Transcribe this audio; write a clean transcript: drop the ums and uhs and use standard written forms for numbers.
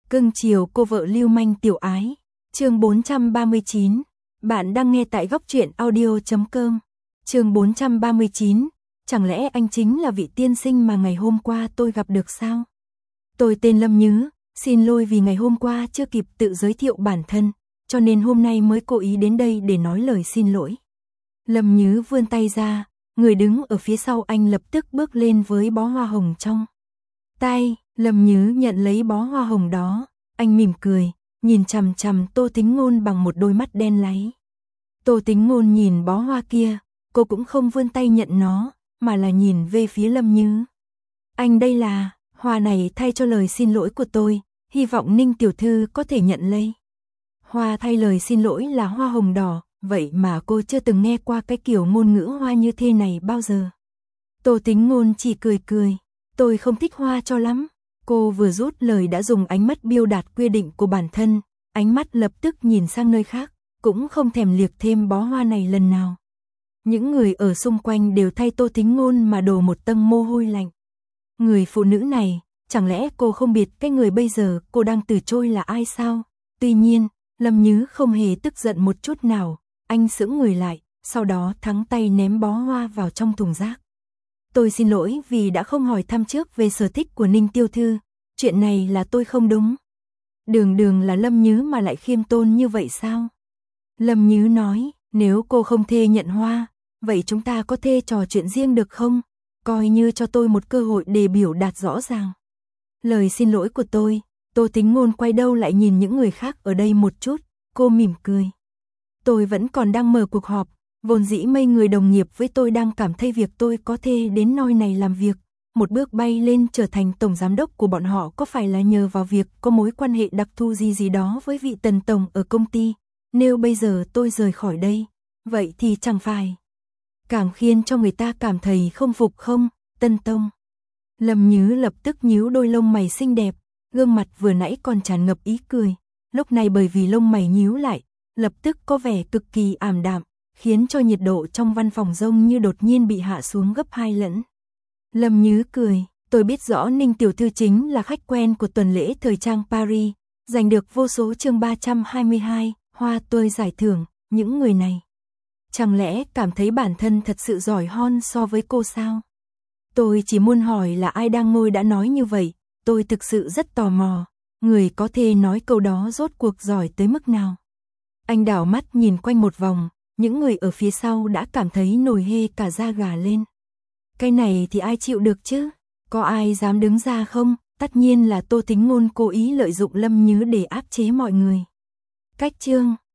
Cưng chiều cô vợ lưu manh tiểu ái. Chương 439. Bạn đang nghe tại góc truyện audio.com. Chương 439. Chẳng lẽ anh chính là vị tiên sinh mà ngày hôm qua tôi gặp được sao? Tôi tên Lâm Nhứ, xin lỗi vì ngày hôm qua chưa kịp tự giới thiệu bản thân, cho nên hôm nay mới cố ý đến đây để nói lời xin lỗi. Lâm Nhứ vươn tay ra, người đứng ở phía sau anh lập tức bước lên với bó hoa hồng trong tay. Lâm Nhứ nhận lấy bó hoa hồng đó, anh mỉm cười, nhìn chằm chằm Tô Tính Ngôn bằng một đôi mắt đen láy. Tô Tính Ngôn nhìn bó hoa kia, cô cũng không vươn tay nhận nó, mà là nhìn về phía Lâm Nhứ. Anh đây là, hoa này thay cho lời xin lỗi của tôi, hy vọng Ninh tiểu thư có thể nhận lấy. Hoa thay lời xin lỗi là hoa hồng đỏ, vậy mà cô chưa từng nghe qua cái kiểu ngôn ngữ hoa như thế này bao giờ. Tô Tính Ngôn chỉ cười cười, tôi không thích hoa cho lắm. Cô vừa rút lời đã dùng ánh mắt biêu đạt quy định của bản thân, ánh mắt lập tức nhìn sang nơi khác, cũng không thèm liếc thêm bó hoa này lần nào. Những người ở xung quanh đều thay Tô Tính Ngôn mà đổ một tầng mồ hôi lạnh. Người phụ nữ này, chẳng lẽ cô không biết cái người bây giờ cô đang từ chối là ai sao? Tuy nhiên, Lâm Nhứ không hề tức giận một chút nào, anh sững người lại, sau đó thắng tay ném bó hoa vào trong thùng rác. Tôi xin lỗi vì đã không hỏi thăm trước về sở thích của Ninh tiểu thư, chuyện này là tôi không đúng. Đường là Lâm Nhứ mà lại khiêm tôn như vậy sao? Lâm Nhứ nói, nếu cô không thê nhận hoa, vậy chúng ta có thể trò chuyện riêng được không? Coi như cho tôi một cơ hội để biểu đạt rõ ràng. Lời xin lỗi của tôi, Tô Tính Ngôn quay đầu lại nhìn những người khác ở đây một chút, cô mỉm cười. Tôi vẫn còn đang mở cuộc họp, vốn dĩ mấy người đồng nghiệp với tôi đang cảm thấy việc tôi có thể đến nơi này làm việc, một bước bay lên trở thành tổng giám đốc của bọn họ có phải là nhờ vào việc có mối quan hệ đặc thù gì đó với vị Tần tổng ở công ty. Nếu bây giờ tôi rời khỏi đây, vậy thì chẳng phải càng khiến cho người ta cảm thấy không phục không, Tân tổng. Lâm Nhứ lập tức nhíu đôi lông mày xinh đẹp, gương mặt vừa nãy còn tràn ngập ý cười, lúc này bởi vì lông mày nhíu lại, lập tức có vẻ cực kỳ ảm đạm, khiến cho nhiệt độ trong văn phòng giống như đột nhiên bị hạ xuống gấp 2 lần. Lâm Nhứ cười, tôi biết rõ Ninh tiểu thư chính là khách quen của tuần lễ thời trang Paris, giành được vô số chương 322, hoa tôi giải thưởng, những người này. Chẳng lẽ cảm thấy bản thân thật sự giỏi hơn so với cô sao? Tôi chỉ muốn hỏi là ai đang ngồi đã nói như vậy, tôi thực sự rất tò mò, người có thể nói câu đó rốt cuộc giỏi tới mức nào? Anh đảo mắt nhìn quanh một vòng, những người ở phía sau đã cảm thấy nổi hê cả da gà lên. Cái này thì ai chịu được chứ? Có ai dám đứng ra không? Tất nhiên là Tô Tính Ngôn cố ý lợi dụng Lâm Nhứ để áp chế mọi người. Cách chương